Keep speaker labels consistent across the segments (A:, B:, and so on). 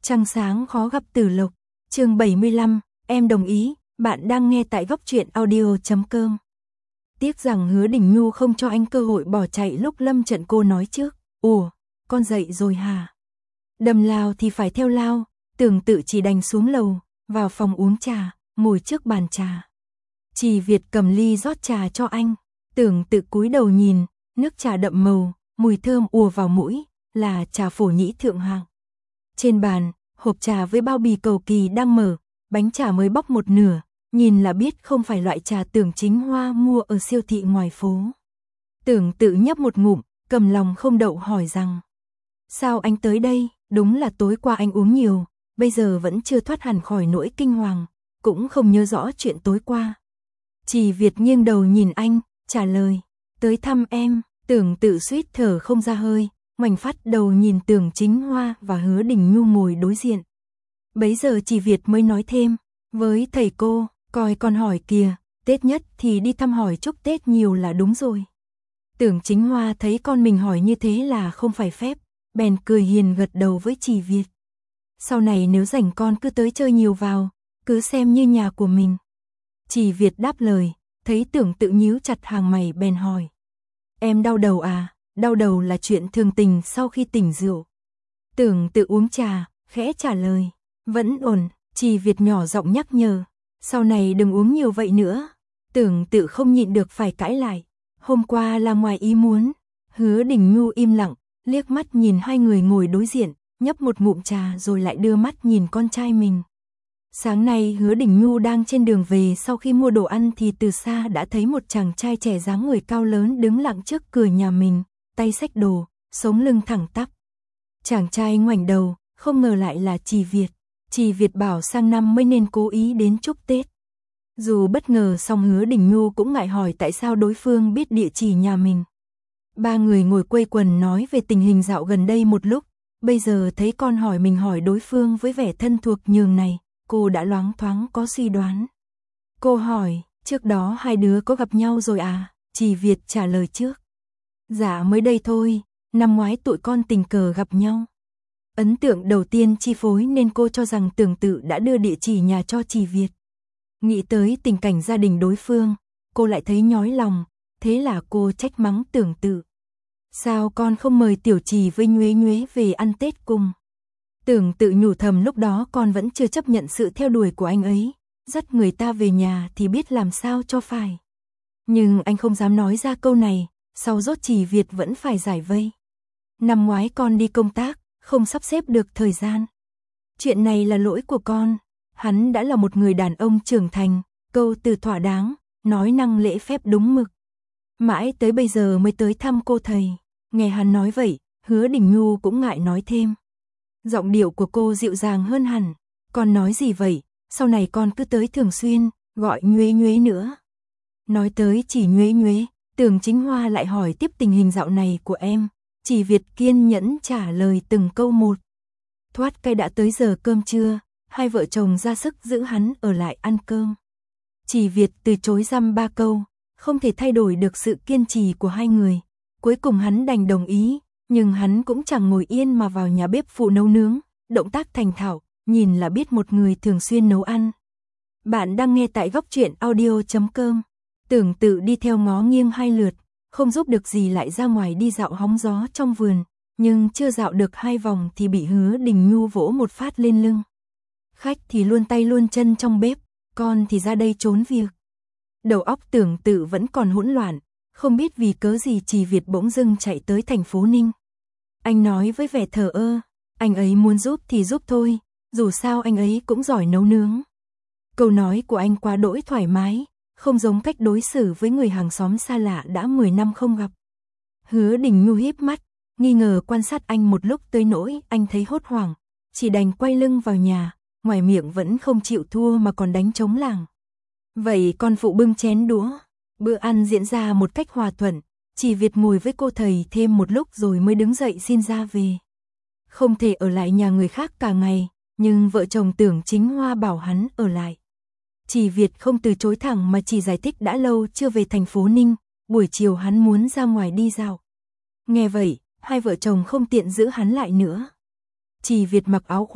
A: Trăng sáng khó gặp Tử Lộc, chương 75, em đồng ý, bạn đang nghe tại Góc Truyện Audio.com. Tiếc rằng Hứa Đình Nhu không cho anh cơ hội bỏ chạy lúc lâm trận cô nói trước. Ủa, con dậy rồi hả? Đầm lao thì phải theo lao, Tưởng Tự chỉ đành xuống lầu, vào phòng uống trà, ngồi trước bàn trà. Chỉ Việt cầm ly rót trà cho anh, Tưởng Tự cúi đầu nhìn, nước trà đậm màu, mùi thơm ùa vào mũi, là trà phổ nhĩ thượng hạng. Trên bàn, hộp trà với bao bì cầu kỳ đang mở, bánh trà mới bóc một nửa, nhìn là biết không phải loại trà Tưởng Chính Hoa mua ở siêu thị ngoài phố. Tưởng Tự nhấp một ngụm, cầm lòng không đậu hỏi rằng: sao anh tới đây? Đúng là tối qua anh uống nhiều, bây giờ vẫn chưa thoát hẳn khỏi nỗi kinh hoàng, cũng không nhớ rõ chuyện tối qua. Chỉ Việt nghiêng đầu nhìn anh, trả lời: tới thăm em. Tưởng Tự suýt thở không ra hơi, ngoảnh phát đầu nhìn Tưởng Chính Hoa và Hứa Đình Nhu ngồi đối diện. Bấy giờ Chỉ Việt mới nói thêm: với thầy cô, coi con hỏi kìa, Tết nhất thì đi thăm hỏi chúc Tết nhiều là đúng rồi. Tưởng Chính Hoa thấy con mình hỏi như thế là không phải phép, bèn cười hiền gật đầu với Chỉ Việt. Sau này nếu rảnh con cứ tới chơi nhiều vào, cứ xem như nhà của mình. Chỉ Việt đáp lời, thấy Tưởng Tự nhíu chặt hàng mày bèn hỏi: em đau đầu à? Đau đầu là chuyện thường tình sau khi tỉnh rượu. Tưởng Tự uống trà, khẽ trả lời: vẫn ổn. Chỉ Việt nhỏ giọng nhắc nhở: sau này đừng uống nhiều vậy nữa. Tưởng Tự không nhịn được phải cãi lại: hôm qua là ngoài ý muốn. Hứa Đình Nhu im lặng, liếc mắt nhìn hai người ngồi đối diện, nhấp một ngụm trà rồi lại đưa mắt nhìn con trai mình. Sáng nay Hứa Đình Nhu đang trên đường về sau khi mua đồ ăn thì từ xa đã thấy một chàng trai trẻ dáng người cao lớn đứng lặng trước cửa nhà mình, tay xách đồ, sống lưng thẳng tắp. Chàng trai ngoảnh đầu, không ngờ lại là Chỉ Việt. Chỉ Việt bảo sang năm mới nên cố ý đến chúc Tết. Dù bất ngờ song Hứa Đình Nhu cũng ngại hỏi tại sao đối phương biết địa chỉ nhà mình. Ba người ngồi quây quần nói về tình hình dạo gần đây một lúc, bây giờ thấy con hỏi mình hỏi đối phương với vẻ thân thuộc nhường này, cô đã loáng thoáng có suy đoán. Cô hỏi: trước đó hai đứa có gặp nhau rồi à? Chỉ Việt trả lời trước: dạ mới đây thôi, năm ngoái tụi con tình cờ gặp nhau. Ấn tượng đầu tiên chi phối nên cô cho rằng Tưởng Tự đã đưa địa chỉ nhà cho Chỉ Việt. Nghĩ tới tình cảnh gia đình đối phương, cô lại thấy nhói lòng, thế là cô trách mắng Tưởng Tự: sao con không mời Tiểu Trì với Nhuế Nhuế về ăn Tết cùng? Tưởng Tự nhủ thầm lúc đó con vẫn chưa chấp nhận sự theo đuổi của anh ấy, dắt người ta về nhà thì biết làm sao cho phải. Nhưng anh không dám nói ra câu này, sau rốt Chỉ Việt vẫn phải giải vây. Năm ngoái con đi công tác, không sắp xếp được thời gian. Chuyện này là lỗi của con, hắn đã là một người đàn ông trưởng thành, câu từ thỏa đáng, nói năng lễ phép đúng mực. Mãi tới bây giờ mới tới thăm cô thầy. Nghe hắn nói vậy, Hứa Đình Nhu cũng ngại nói thêm. Giọng điệu của cô dịu dàng hơn hẳn: con nói gì vậy, sau này con cứ tới thường xuyên, gọi Nhuế Nhuế nữa. Nói tới Chỉ Nhuế Nhuế, Tưởng Chính Hoa lại hỏi tiếp tình hình dạo này của em. Chỉ Việt kiên nhẫn trả lời từng câu một. Thoát cái đã tới giờ cơm trưa, hai vợ chồng ra sức giữ hắn ở lại ăn cơm. Chỉ Việt từ chối dăm ba câu, không thể thay đổi được sự kiên trì của hai người. Cuối cùng hắn đành đồng ý, nhưng hắn cũng chẳng ngồi yên mà vào nhà bếp phụ nấu nướng, động tác thành thạo, nhìn là biết một người thường xuyên nấu ăn. Bạn đang nghe tại Góc Truyện Audio.com. Tưởng Tự đi theo ngó nghiêng hai lượt, không giúp được gì lại ra ngoài đi dạo hóng gió trong vườn, nhưng chưa dạo được hai vòng thì bị Hứa Đình Nhu vỗ một phát lên lưng. Khách thì luôn tay luôn chân trong bếp, con thì ra đây trốn việc. Đầu óc Tưởng Tự vẫn còn hỗn loạn, không biết vì cớ gì Chỉ Việt bỗng dưng chạy tới thành phố Ninh. Anh nói với vẻ thờ ơ: anh ấy muốn giúp thì giúp thôi, dù sao anh ấy cũng giỏi nấu nướng. Câu nói của anh quá đỗi thoải mái, không giống cách đối xử với người hàng xóm xa lạ đã 10 năm không gặp. Hứa Đình Nhu híp mắt, nghi ngờ quan sát anh một lúc tới nỗi anh thấy hốt hoảng, chỉ đành quay lưng vào nhà, ngoài miệng vẫn không chịu thua mà còn đánh trống lảng. Vậy con phụ bưng chén đũa. Bữa ăn diễn ra một cách hòa thuận, Chỉ Việt ngồi với cô thầy thêm một lúc rồi mới đứng dậy xin ra về. Không thể ở lại nhà người khác cả ngày, nhưng vợ chồng Tưởng Chính Hoa bảo hắn ở lại. Chỉ Việt không từ chối thẳng mà chỉ giải thích đã lâu chưa về thành phố Ninh, buổi chiều hắn muốn ra ngoài đi dạo. Nghe vậy, hai vợ chồng không tiện giữ hắn lại nữa. Chỉ Việt mặc áo khoác,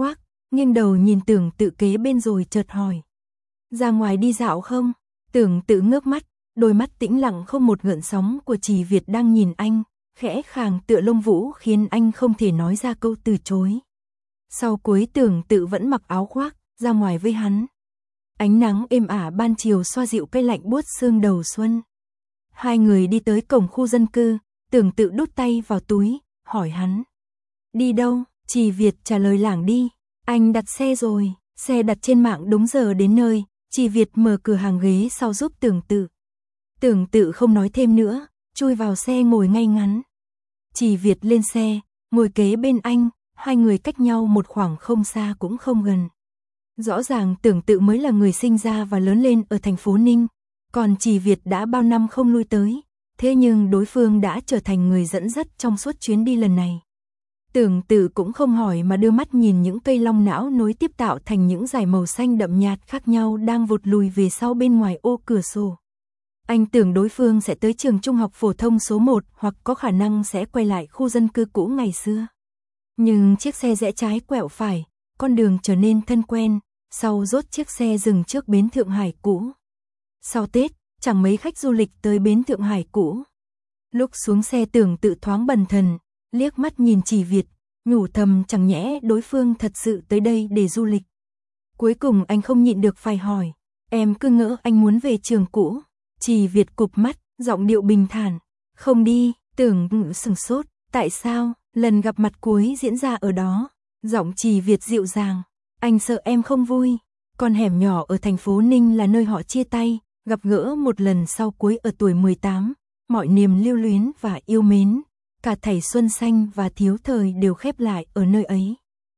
A: nghiêng đầu nhìn Tưởng Tự kế bên rồi chợt hỏi. Ra ngoài đi dạo không? Tưởng Tự ngước mắt, đôi mắt tĩnh lặng không một gợn sóng của Trì Việt đang nhìn anh, khẽ khàng tựa lông vũ khiến anh không thể nói ra câu từ chối. Sau cuối Tưởng Tự vẫn mặc áo khoác, ra ngoài với hắn. Ánh nắng êm ả ban chiều xoa dịu cái lạnh buốt sương đầu xuân. Hai người đi tới cổng khu dân cư, Tưởng Tự đút tay vào túi, hỏi hắn. Đi đâu? Trì Việt trả lời lảng đi. Anh đặt xe rồi, xe đặt trên mạng đúng giờ đến nơi, Trì Việt mở cửa hàng ghế sau giúp Tưởng Tự. Tưởng Tự không nói thêm nữa, chui vào xe ngồi ngay ngắn. Trì Việt lên xe, ngồi kế bên anh, hai người cách nhau một khoảng không xa cũng không gần. Rõ ràng Tưởng Tự mới là người sinh ra và lớn lên ở thành phố Ninh, còn Trì Việt đã bao năm không lui tới, thế nhưng đối phương đã trở thành người dẫn dắt trong suốt chuyến đi lần này. Tưởng Tự cũng không hỏi mà đưa mắt nhìn những cây long não nối tiếp tạo thành những dải màu xanh đậm nhạt khác nhau đang vụt lùi về sau bên ngoài ô cửa sổ. Anh tưởng đối phương sẽ tới trường trung học phổ thông số 1 hoặc có khả năng sẽ quay lại khu dân cư cũ ngày xưa. Nhưng chiếc xe rẽ trái quẹo phải, con đường trở nên thân quen, sau rốt chiếc xe dừng trước bến Thượng Hải cũ. Sau Tết, chẳng mấy khách du lịch tới bến Thượng Hải cũ. Lúc xuống xe Tưởng Tự thoáng bần thần, liếc mắt nhìn Trì Việt, nhủ thầm chẳng nhẽ đối phương thật sự tới đây để du lịch. Cuối cùng anh không nhịn được phải hỏi, em cứ ngỡ anh muốn về trường cũ. Trì Việt cụp mắt, giọng điệu bình thản, không đi. Tưởng Tự sừng sốt, tại sao? Lần gặp mặt cuối diễn ra ở đó. Giọng Trì Việt dịu dàng, anh sợ em không vui. Con hẻm nhỏ ở thành phố Ninh là nơi họ chia tay, gặp gỡ một lần sau cuối ở tuổi 18, mọi niềm lưu luyến và yêu mến, cả thảy xuân xanh và thiếu thời đều khép lại ở nơi ấy.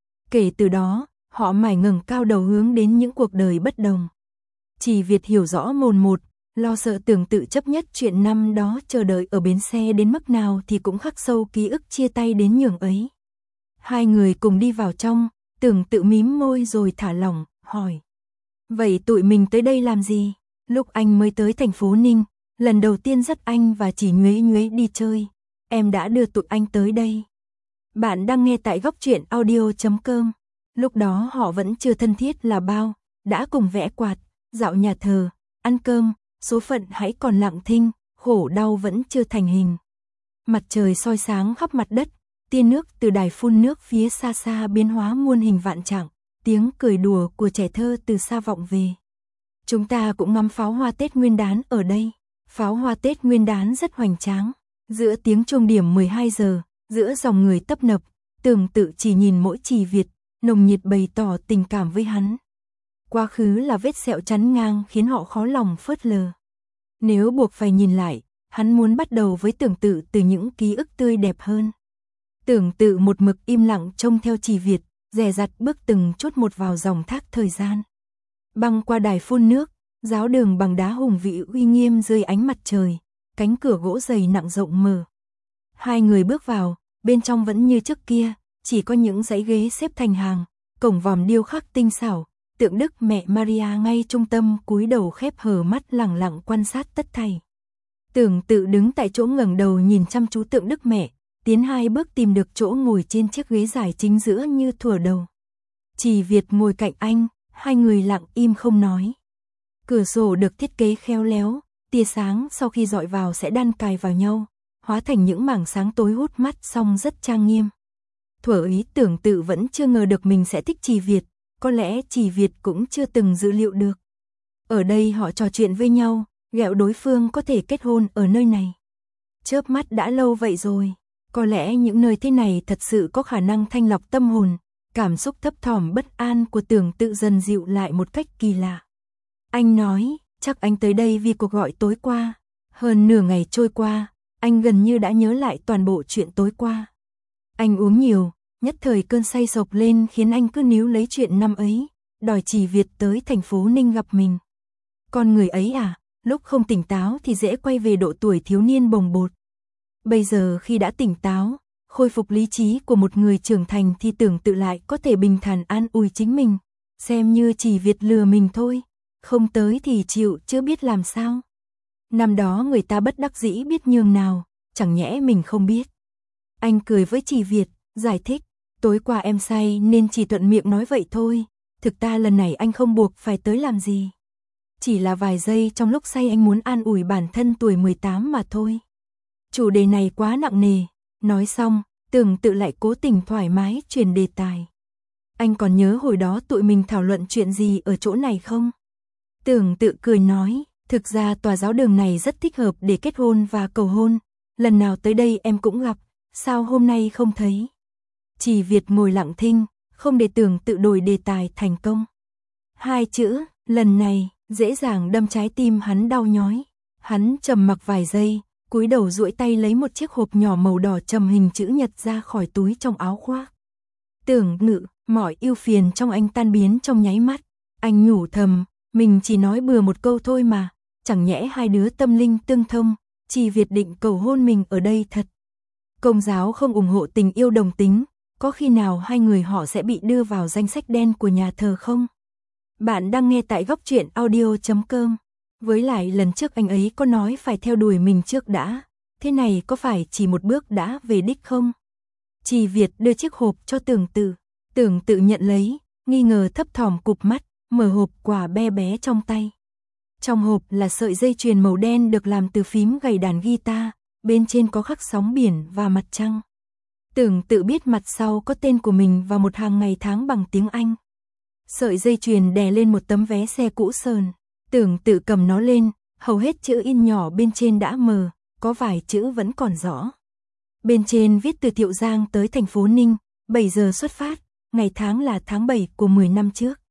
A: Kể từ đó, họ mải ngẩng cao đầu hướng đến những cuộc đời bất đồng. Trì Việt hiểu rõ mồn một, lo sợ Tưởng Tự chấp nhất chuyện năm đó chờ đợi ở bến xe đến mức nào thì cũng khắc sâu ký ức chia tay đến nhường ấy. Hai người cùng đi vào trong, Tưởng Tự mím môi rồi thả lỏng, hỏi. Vậy tụi mình tới đây làm gì? Lúc anh mới tới thành phố Ninh, lần đầu tiên dắt anh và Chỉ Nhuế Nhuế đi chơi, em đã đưa tụi anh tới đây. Bạn đang nghe tại góc truyện audio.com. Lúc đó họ vẫn chưa thân thiết là bao, đã cùng vẽ quạt, dạo nhà thờ, ăn cơm, số phận hãy còn lặng thinh, khổ đau vẫn chưa thành hình. Mặt trời soi sáng khắp mặt đất, tia nước từ đài phun nước phía xa xa biến hóa muôn hình vạn trạng, tiếng cười đùa của trẻ thơ từ xa vọng về. Chúng ta cũng ngắm pháo hoa Tết Nguyên đán ở đây. Pháo hoa Tết Nguyên đán rất hoành tráng. Giữa tiếng chuông điểm 12 giờ, giữa dòng người tấp nập, Tưởng Tự chỉ nhìn mỗi Trì Việt, nồng nhiệt bày tỏ tình cảm với hắn. Quá khứ là vết sẹo chắn ngang khiến họ khó lòng phớt lờ. Nếu buộc phải nhìn lại, hắn muốn bắt đầu với Tưởng Tự từ những ký ức tươi đẹp hơn. Tưởng Tự một mực im lặng trông theo Trì Việt, dè dặt bước từng chút một vào dòng thác thời gian. Băng qua đài phun nước, giáo đường bằng đá hùng vĩ uy nghiêm dưới ánh mặt trời, cánh cửa gỗ dày nặng rộng mở. Hai người bước vào, bên trong vẫn như trước kia, chỉ có những dãy ghế xếp thành hàng, cổng vòm điêu khắc tinh xảo, tượng Đức Mẹ Maria ngay trung tâm cúi đầu khép hờ mắt lẳng lặng quan sát tất thảy. Tưởng Tự đứng tại chỗ ngẩng đầu nhìn chăm chú tượng Đức Mẹ, tiến hai bước tìm được chỗ ngồi trên chiếc ghế dài chính giữa như thuở đầu. Trì Việt ngồi cạnh anh, hai người lặng im không nói. Cửa sổ được thiết kế khéo léo, tia sáng sau khi dọi vào sẽ đan cài vào nhau, hóa thành những mảng sáng tối hút mắt song rất trang nghiêm. Thuở ấy Tưởng Tự vẫn chưa ngờ được mình sẽ thích Trì Việt, có lẽ Trì Việt cũng chưa từng dự liệu được. Ở đây họ trò chuyện với nhau, ghẹo đối phương có thể kết hôn ở nơi này. Chớp mắt đã lâu vậy rồi, có lẽ những nơi thế này thật sự có khả năng thanh lọc tâm hồn. Cảm xúc thấp thỏm bất an của Tưởng Tự dần dịu lại một cách kỳ lạ. Anh nói, chắc anh tới đây vì cuộc gọi tối qua. Hơn nửa ngày trôi qua, anh gần như đã nhớ lại toàn bộ chuyện tối qua. Anh uống nhiều, nhất thời cơn say sộc lên khiến anh cứ níu lấy chuyện năm ấy, đòi Trì Việt tới thành phố Ninh gặp mình. Con người ấy à, lúc không tỉnh táo thì dễ quay về độ tuổi thiếu niên bồng bột. Bây giờ khi đã tỉnh táo, khôi phục lý trí của một người trưởng thành thì Tưởng Tự lại có thể bình thản an ủi chính mình, xem như Trì Việt lừa mình thôi, không tới thì chịu chưa biết làm sao. Năm đó người ta bất đắc dĩ biết nhường nào, chẳng nhẽ mình không biết. Anh cười với Trì Việt, giải thích, Tối qua em say nên chỉ thuận miệng nói vậy thôi, thực ra lần này anh không buộc phải tới làm gì. Chỉ là vài giây trong lúc say anh muốn an ủi bản thân tuổi 18 mà thôi. Chủ đề này quá nặng nề, nói xong, Tưởng Tự lại cố tình thoải mái chuyển đề tài. Anh còn nhớ hồi đó tụi mình thảo luận chuyện gì ở chỗ này không? Tưởng Tự cười nói, thực ra tòa giáo đường này rất thích hợp để kết hôn và cầu hôn, lần nào tới đây em cũng gặp, sao hôm nay không thấy? Chỉ Việt ngồi lặng thinh, không để Tưởng Tự đổi đề tài thành công. Hai chữ, lần này, dễ dàng đâm trái tim hắn đau nhói. Hắn trầm mặc vài giây, cúi đầu duỗi tay lấy một chiếc hộp nhỏ màu đỏ trầm hình chữ nhật ra khỏi túi trong áo khoác. Tưởng Ngự, mọi ưu phiền trong anh tan biến trong nháy mắt. Anh nhủ thầm, mình chỉ nói bừa một câu thôi mà, chẳng nhẽ hai đứa tâm linh tương thông, Chỉ Việt định cầu hôn mình ở đây thật. Công giáo không ủng hộ tình yêu đồng tính, có khi nào hai người họ sẽ bị đưa vào danh sách đen của nhà thờ không? Bạn đang nghe tại Góc Truyện Audio.com. Với lại lần trước anh ấy có nói phải theo đuổi mình trước đã, thế này có phải chỉ một bước đã về đích không? Chỉ Việt đưa chiếc hộp cho Tưởng Tự. Tưởng Tự nhận lấy, nghi ngờ thấp thỏm cụp mắt, mở hộp quà bé bé trong tay. Trong hộp là sợi dây chuyền màu đen được làm từ phím gảy đàn guitar, bên trên có khắc sóng biển và mặt trăng. Tưởng Tự biết mặt sau có tên của mình và một hàng ngày tháng bằng tiếng Anh. Sợi dây chuyền đè lên một tấm vé xe cũ sờn. Tưởng Tự cầm nó lên, hầu hết chữ in nhỏ bên trên đã mờ, có vài chữ vẫn còn rõ. Bên trên viết từ Thiệu Giang tới thành phố Ninh, 7 giờ xuất phát, ngày tháng là tháng 7 của 10 năm trước.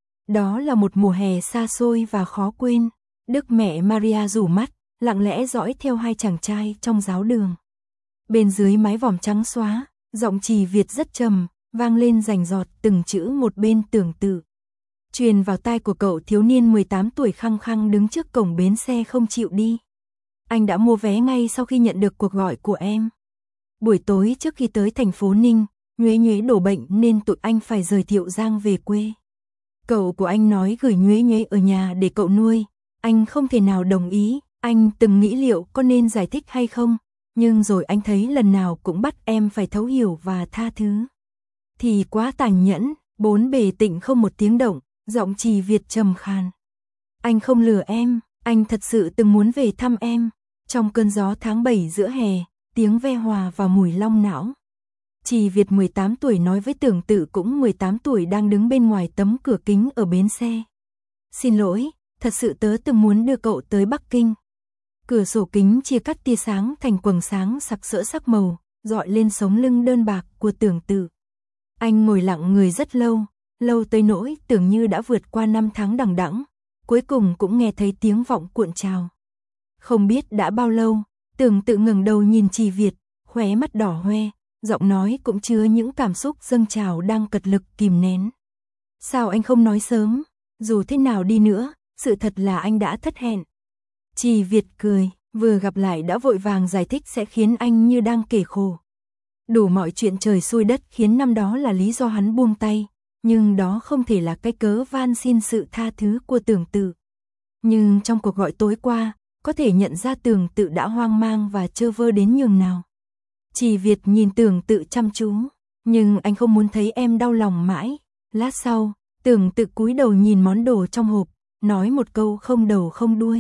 A: Đó là một mùa hè xa xôi và khó quên. Đức Mẹ Maria rủ mắt, lặng lẽ dõi theo hai chàng trai trong giáo đường. Bên dưới mái vòm trắng xóa, giọng Chỉ Việt rất trầm, vang lên rành rọt từng chữ một bên Tưởng Tự. Truyền vào tai của cậu thiếu niên 18 tuổi khăng khăng đứng trước cổng bến xe không chịu đi. Anh đã mua vé ngay sau khi nhận được cuộc gọi của em. Buổi tối trước khi tới thành phố Ninh, Nhuế Nhuế đổ bệnh nên tụi anh phải rời Thiệu Giang về quê. Cậu của anh nói gửi Nhuế Nhuế ở nhà để cậu nuôi. Anh không thể nào đồng ý, anh từng nghĩ liệu có nên giải thích hay không, nhưng rồi anh thấy lần nào cũng bắt em phải thấu hiểu và tha thứ. Thì quá tàn nhẫn, bốn bề tịnh không một tiếng động, giọng Chỉ Việt trầm khàn. Anh không lừa em, anh thật sự từng muốn về thăm em. Trong cơn gió tháng 7 giữa hè, tiếng ve hòa và mùi long não. Chỉ Việt 18 tuổi nói với Tưởng Tự cũng 18 tuổi đang đứng bên ngoài tấm cửa kính ở bến xe. Xin lỗi, thật sự tớ từng muốn đưa cậu tới Bắc Kinh. Cửa sổ kính chia cắt tia sáng thành quầng sáng sặc sỡ sắc màu, dọi lên sống lưng đơn bạc của Tưởng Tự. Anh ngồi lặng người rất lâu, lâu tới nỗi tưởng như đã vượt qua 5 tháng đằng đẵng, cuối cùng cũng nghe thấy tiếng vọng cuộn trào. Không biết đã bao lâu, Tưởng Tự ngẩng đầu nhìn Chỉ Việt, khóe mắt đỏ hoe, giọng nói cũng chứa những cảm xúc dâng trào đang cật lực kìm nén. Sao anh không nói sớm? Dù thế nào đi nữa, sự thật là anh đã thất hẹn. Chỉ Việt cười, vừa gặp lại đã vội vàng giải thích sẽ khiến anh như đang kể khổ. Đủ mọi chuyện trời xui đất khiến năm đó là lý do hắn buông tay, nhưng đó không thể là cái cớ van xin sự tha thứ của Tưởng Tự. Nhưng trong cuộc gọi tối qua, có thể nhận ra Tưởng Tự đã hoang mang và trơ vơ đến nhường nào. Chỉ Việt nhìn Tưởng Tự chăm chú, nhưng anh không muốn thấy em đau lòng mãi. Lát sau, Tưởng Tự cúi đầu nhìn món đồ trong hộp, nói một câu không đầu không đuôi.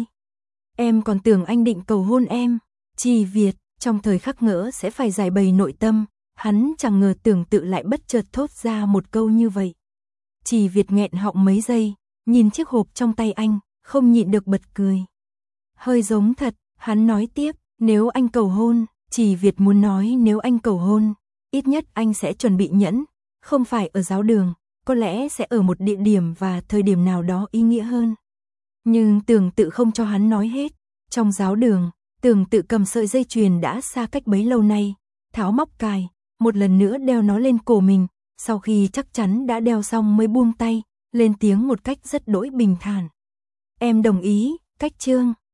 A: Em còn tưởng anh định cầu hôn em. Chỉ Việt, trong thời khắc ngỡ sẽ phải giải bày nội tâm, hắn chẳng ngờ Tưởng Tự lại bất chợt thốt ra một câu như vậy. Chỉ Việt nghẹn họng mấy giây, nhìn chiếc hộp trong tay anh, không nhịn được bật cười. Hơi giống thật, hắn nói tiếp, nếu anh cầu hôn, Chỉ Việt muốn nói nếu anh cầu hôn, ít nhất anh sẽ chuẩn bị nhẫn, không phải ở giáo đường, có lẽ sẽ ở một địa điểm và thời điểm nào đó ý nghĩa hơn. Nhưng Tưởng Tự không cho hắn nói hết. Trong giáo đường, Tưởng Tự cầm sợi dây chuyền đã xa cách bấy lâu nay, tháo móc cài, một lần nữa đeo nó lên cổ mình, sau khi chắc chắn đã đeo xong mới buông tay, lên tiếng một cách rất đỗi bình thản. Em đồng ý, cách chương.